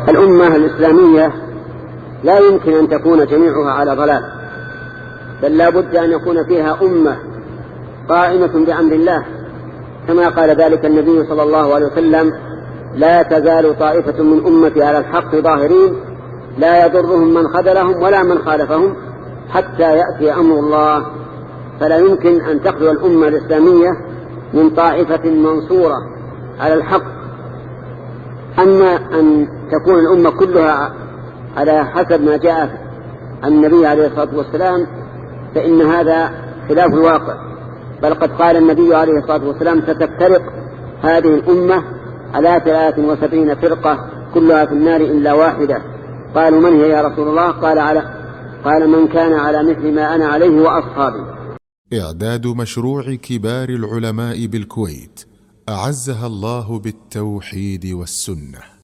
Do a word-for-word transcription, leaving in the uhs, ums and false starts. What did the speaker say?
الأمة الإسلامية لا يمكن أن تكون جميعها على ضلال، بل لا بد أن يكون فيها أمة قائمة بأمر الله، كما قال ذلك النبي صلى الله عليه وسلم: لا تزال طائفة من أمتي على الحق ظاهرين لا يضرهم من خذلهم ولا من خالفهم حتى يأتي أمر الله. فلا يمكن أن تخلو الأمة الإسلامية من طائفة منصورة على الحق. أما أن تكون الأمة كلها على حسب ما جاء عن النبي عليه الصلاة والسلام فإن هذا خلاف الواقع، بل قد قال النبي عليه الصلاة والسلام: ستفترق هذه الأمة على ثلاث وسبعين فرقة كلها في النار إلا واحدة. قالوا: من هي يا رسول الله؟ قال على قال من كان على مثل ما أنا عليه وأصحابي. إعداد مشروع كبار العلماء بالكويت أعزها الله بالتوحيد والسنة.